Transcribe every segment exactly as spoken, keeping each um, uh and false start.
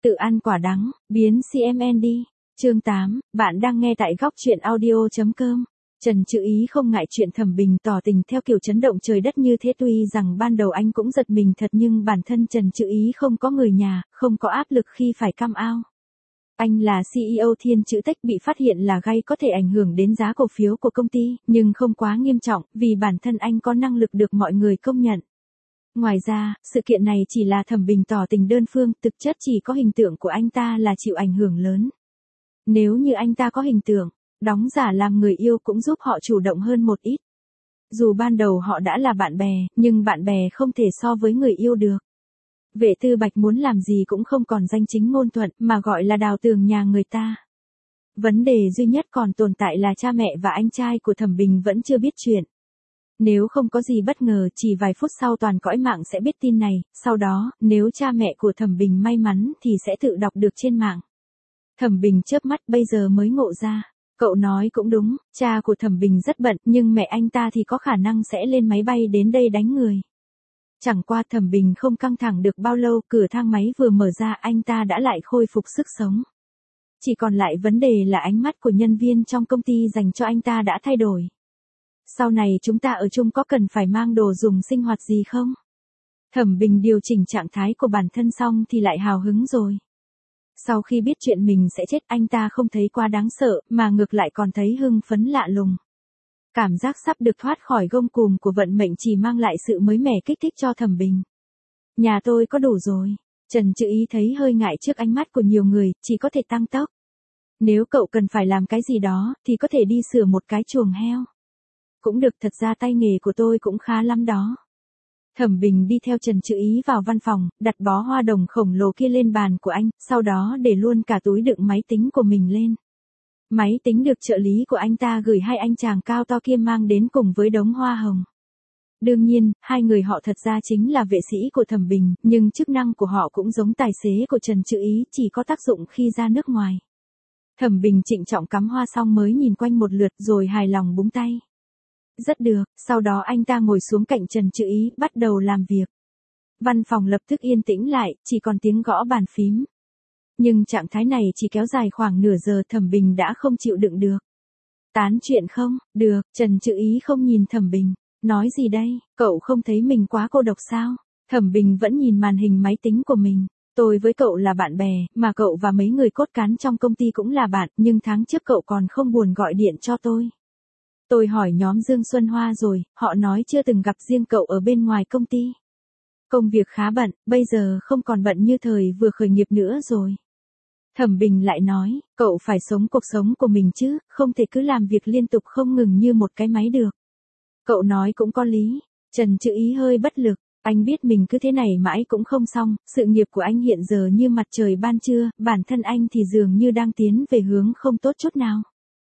Tự ăn quả đắng, biến xê em en đi. Chương tám, bạn đang nghe tại góc truyện audio chấm com. Trần Trự Ý không ngại chuyện Thẩm Bình tỏ tình theo kiểu chấn động trời đất như thế, tuy rằng ban đầu anh cũng giật mình thật, nhưng bản thân Trần Trự Ý không có người nhà, không có áp lực khi phải come out. Anh là xê e ô Thiên Chữ Tech, bị phát hiện là gay có thể ảnh hưởng đến giá cổ phiếu của công ty, nhưng không quá nghiêm trọng, vì bản thân anh có năng lực được mọi người công nhận. Ngoài ra, sự kiện này chỉ là Thẩm Bình tỏ tình đơn phương, thực chất chỉ có hình tượng của anh ta là chịu ảnh hưởng lớn. Nếu như anh ta có hình tượng, đóng giả làm người yêu cũng giúp họ chủ động hơn một ít. Dù ban đầu họ đã là bạn bè, nhưng bạn bè không thể so với người yêu được. Vệ Tư Bạch muốn làm gì cũng không còn danh chính ngôn thuận, mà gọi là đào tường nhà người ta. Vấn đề duy nhất còn tồn tại là cha mẹ và anh trai của Thẩm Bình vẫn chưa biết chuyện. Nếu không có gì bất ngờ, chỉ vài phút sau toàn cõi mạng sẽ biết tin này, sau đó, nếu cha mẹ của Thẩm Bình may mắn thì sẽ tự đọc được trên mạng. Thẩm Bình chớp mắt bây giờ mới ngộ ra. Cậu nói cũng đúng, cha của Thẩm Bình rất bận, nhưng mẹ anh ta thì có khả năng sẽ lên máy bay đến đây đánh người. Chẳng qua Thẩm Bình không căng thẳng được bao lâu, cửa thang máy vừa mở ra anh ta đã lại khôi phục sức sống. Chỉ còn lại vấn đề là ánh mắt của nhân viên trong công ty dành cho anh ta đã thay đổi. Sau này chúng ta ở chung có cần phải mang đồ dùng sinh hoạt gì không? Thẩm Bình điều chỉnh trạng thái của bản thân xong thì lại hào hứng rồi. Sau khi biết chuyện mình sẽ chết, anh ta không thấy quá đáng sợ, mà ngược lại còn thấy hưng phấn lạ lùng. Cảm giác sắp được thoát khỏi gông cùm của vận mệnh chỉ mang lại sự mới mẻ kích thích cho Thẩm Bình. Nhà tôi có đủ rồi. Trần Trự Ý thấy hơi ngại trước ánh mắt của nhiều người, chỉ có thể tăng tốc. Nếu cậu cần phải làm cái gì đó, thì có thể đi sửa một cái chuồng heo. Cũng được, thật ra tay nghề của tôi cũng khá lắm đó. Thẩm Bình đi theo Trần Trự Ý vào văn phòng, đặt bó hoa đồng khổng lồ kia lên bàn của anh, sau đó để luôn cả túi đựng máy tính của mình lên. Máy tính được trợ lý của anh ta gửi hai anh chàng cao to kia mang đến cùng với đống hoa hồng. Đương nhiên, hai người họ thật ra chính là vệ sĩ của Thẩm Bình, nhưng chức năng của họ cũng giống tài xế của Trần Trự Ý, chỉ có tác dụng khi ra nước ngoài. Thẩm Bình trịnh trọng cắm hoa xong mới nhìn quanh một lượt rồi hài lòng búng tay. Rất được, sau đó anh ta ngồi xuống cạnh Trần Trự Ý, bắt đầu làm việc. Văn phòng lập tức yên tĩnh lại, chỉ còn tiếng gõ bàn phím. Nhưng trạng thái này chỉ kéo dài khoảng nửa giờ, Thẩm Bình đã không chịu đựng được. Tán chuyện không? Được, Trần Trự Ý không nhìn Thẩm Bình. Nói gì đây, cậu không thấy mình quá cô độc sao? Thẩm Bình vẫn nhìn màn hình máy tính của mình. Tôi với cậu là bạn bè, mà cậu và mấy người cốt cán trong công ty cũng là bạn, nhưng tháng trước cậu còn không buồn gọi điện cho tôi. Tôi hỏi nhóm Dương Xuân Hoa rồi, họ nói chưa từng gặp riêng cậu ở bên ngoài công ty. Công việc khá bận, bây giờ không còn bận như thời vừa khởi nghiệp nữa rồi. Thẩm Bình lại nói, cậu phải sống cuộc sống của mình chứ, không thể cứ làm việc liên tục không ngừng như một cái máy được. Cậu nói cũng có lý. Trần Trự Ý hơi bất lực, anh biết mình cứ thế này mãi cũng không xong, sự nghiệp của anh hiện giờ như mặt trời ban trưa, bản thân anh thì dường như đang tiến về hướng không tốt chút nào.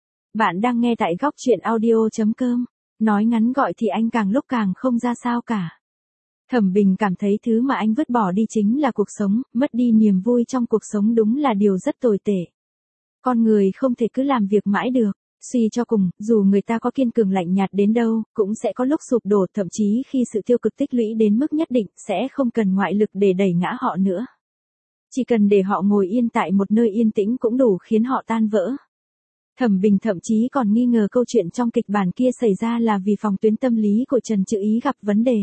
Bạn đang nghe tại góc truyện audio chấm com. Nói ngắn gọn thì anh càng lúc càng không ra sao cả. Thẩm Bình cảm thấy thứ mà anh vứt bỏ đi chính là cuộc sống, mất đi niềm vui trong cuộc sống đúng là điều rất tồi tệ. Con người không thể cứ làm việc mãi được. Suy cho cùng, dù người ta có kiên cường lạnh nhạt đến đâu, cũng sẽ có lúc sụp đổ, thậm chí khi sự tiêu cực tích lũy đến mức nhất định, sẽ không cần ngoại lực để đẩy ngã họ nữa. Chỉ cần để họ ngồi yên tại một nơi yên tĩnh cũng đủ khiến họ tan vỡ. Thẩm Bình thậm chí còn nghi ngờ câu chuyện trong kịch bản kia xảy ra là vì phòng tuyến tâm lý của Trần Trự Ý gặp vấn đề.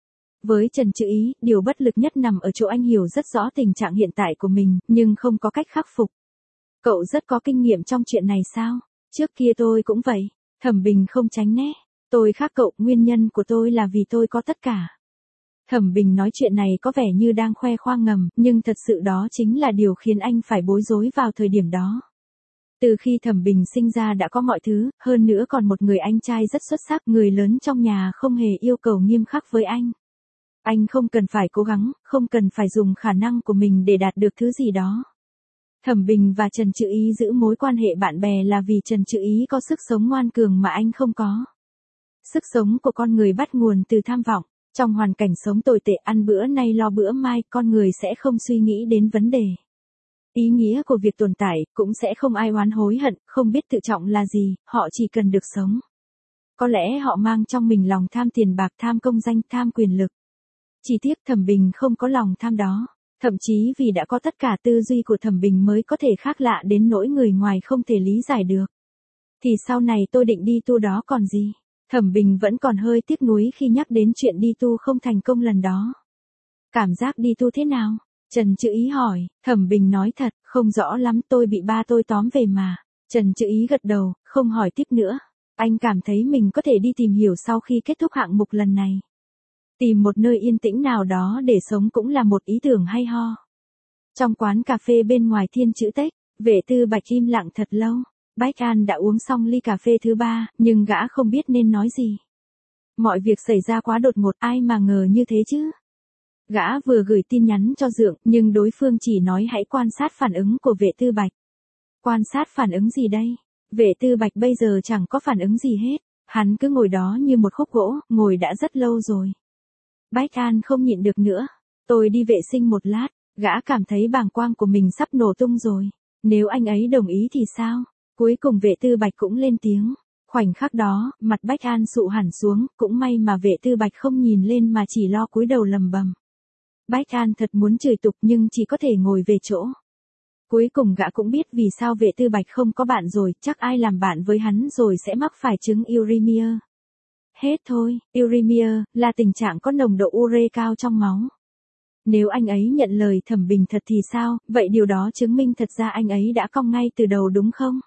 Với Trần Trự Ý, điều bất lực nhất nằm ở chỗ anh hiểu rất rõ tình trạng hiện tại của mình, nhưng không có cách khắc phục. Cậu rất có kinh nghiệm trong chuyện này sao? Trước kia tôi cũng vậy. Thẩm Bình không tránh né. Tôi khác cậu, nguyên nhân của tôi là vì tôi có tất cả. Thẩm Bình nói chuyện này có vẻ như đang khoe khoang ngầm, nhưng thật sự đó chính là điều khiến anh phải bối rối vào thời điểm đó. Từ khi Thẩm Bình sinh ra đã có mọi thứ, hơn nữa còn một người anh trai rất xuất sắc, người lớn trong nhà không hề yêu cầu nghiêm khắc với anh. Anh không cần phải cố gắng, không cần phải dùng khả năng của mình để đạt được thứ gì đó. Thẩm Bình và Trần Trự Ý giữ mối quan hệ bạn bè là vì Trần Trự Ý có sức sống ngoan cường mà anh không có. Sức sống của con người bắt nguồn từ tham vọng. Trong hoàn cảnh sống tồi tệ, ăn bữa nay lo bữa mai, con người sẽ không suy nghĩ đến vấn đề. Ý nghĩa của việc tồn tại, cũng sẽ không ai oán hối hận, không biết tự trọng là gì, họ chỉ cần được sống. Có lẽ họ mang trong mình lòng tham tiền bạc, tham công danh, tham quyền lực. Chỉ tiếc Thẩm Bình không có lòng tham đó. Thậm chí vì đã có tất cả tư duy của Thẩm Bình mới có thể khác lạ đến nỗi người ngoài không thể lý giải được. Thì sau này tôi định đi tu đó còn gì. Thẩm Bình vẫn còn hơi tiếc nuối khi nhắc đến chuyện đi tu không thành công lần đó. Cảm giác đi tu thế nào? Trần Chữ Ý hỏi. Thẩm Bình nói thật, không rõ lắm, tôi bị ba tôi tóm về mà. Trần Chữ Ý gật đầu, không hỏi tiếp nữa. Anh cảm thấy mình có thể đi tìm hiểu sau khi kết thúc hạng mục lần này. Tìm một nơi yên tĩnh nào đó để sống cũng là một ý tưởng hay ho. Trong quán cà phê bên ngoài Thiên Chữ Tech, Vệ Tư Bạch im lặng thật lâu. Bách An đã uống xong ly cà phê thứ ba, nhưng gã không biết nên nói gì. Mọi việc xảy ra quá đột ngột, ai mà ngờ như thế chứ. Gã vừa gửi tin nhắn cho Dượng, nhưng đối phương chỉ nói hãy quan sát phản ứng của Vệ Tư Bạch. Quan sát phản ứng gì đây? Vệ Tư Bạch bây giờ chẳng có phản ứng gì hết. Hắn cứ ngồi đó như một khúc gỗ, ngồi đã rất lâu rồi. Bách An không nhịn được nữa. Tôi đi vệ sinh một lát, gã cảm thấy bàng quang của mình sắp nổ tung rồi. Nếu anh ấy đồng ý thì sao? Cuối cùng Vệ Tư Bạch cũng lên tiếng. Khoảnh khắc đó, mặt Bách An sụ hẳn xuống, cũng may mà Vệ Tư Bạch không nhìn lên mà chỉ lo cúi đầu lầm bầm. Bách An thật muốn chửi tục nhưng chỉ có thể ngồi về chỗ. Cuối cùng gã cũng biết vì sao Vệ Tư Bạch không có bạn rồi, chắc ai làm bạn với hắn rồi sẽ mắc phải chứng uremia. Hết thôi, uremia là tình trạng có nồng độ ure cao trong máu. Nếu anh ấy nhận lời Thẩm Bình thật thì sao, vậy điều đó chứng minh thật ra anh ấy đã cong ngay từ đầu đúng không?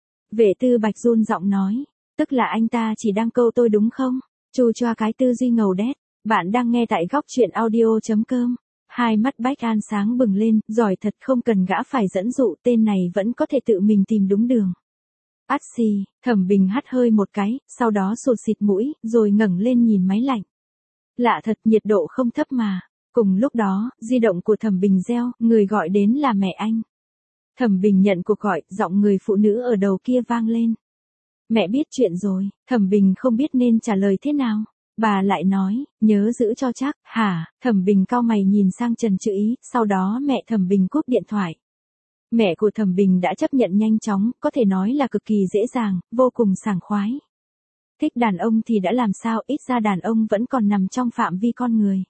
Vệ Tư Bạch run giọng nói, tức là anh ta chỉ đang câu tôi đúng không? Chu choa cái tư duy ngầu đét, bạn đang nghe tại góc truyện audio chấm com. Hai mắt Bách An sáng bừng lên, giỏi thật, không cần gã phải dẫn dụ, tên này vẫn có thể tự mình tìm đúng đường. Át xì, Thẩm Bình hắt hơi một cái, sau đó sụt xịt mũi, rồi ngẩng lên nhìn máy lạnh. Lạ thật, nhiệt độ không thấp mà. Cùng lúc đó, di động của Thẩm Bình reo, người gọi đến là mẹ anh. Thẩm Bình nhận cuộc gọi, giọng người phụ nữ ở đầu kia vang lên. Mẹ biết chuyện rồi. Thẩm Bình không biết nên trả lời thế nào. Bà lại nói, nhớ giữ cho chắc. Hả? Thẩm Bình cau mày nhìn sang Trần Chữ Ý, sau đó mẹ Thẩm Bình cúp điện thoại. Mẹ của Thẩm Bình đã chấp nhận nhanh chóng, có thể nói là cực kỳ dễ dàng, vô cùng sảng khoái. Thích đàn ông thì đã làm sao, ít ra đàn ông vẫn còn nằm trong phạm vi con người.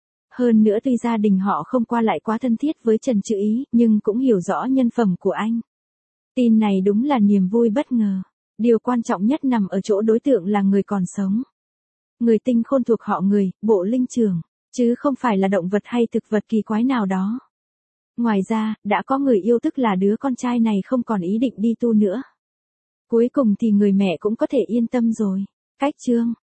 Hơn nữa tuy gia đình họ không qua lại quá thân thiết với Trần Chữ Ý, nhưng cũng hiểu rõ nhân phẩm của anh. Tin này đúng là niềm vui bất ngờ. Điều quan trọng nhất nằm ở chỗ đối tượng là người còn sống. Người tinh khôn thuộc họ người, bộ linh trưởng, chứ không phải là động vật hay thực vật kỳ quái nào đó. Ngoài ra, đã có người yêu, tức là đứa con trai này không còn ý định đi tu nữa. Cuối cùng thì người mẹ cũng có thể yên tâm rồi. Cách chương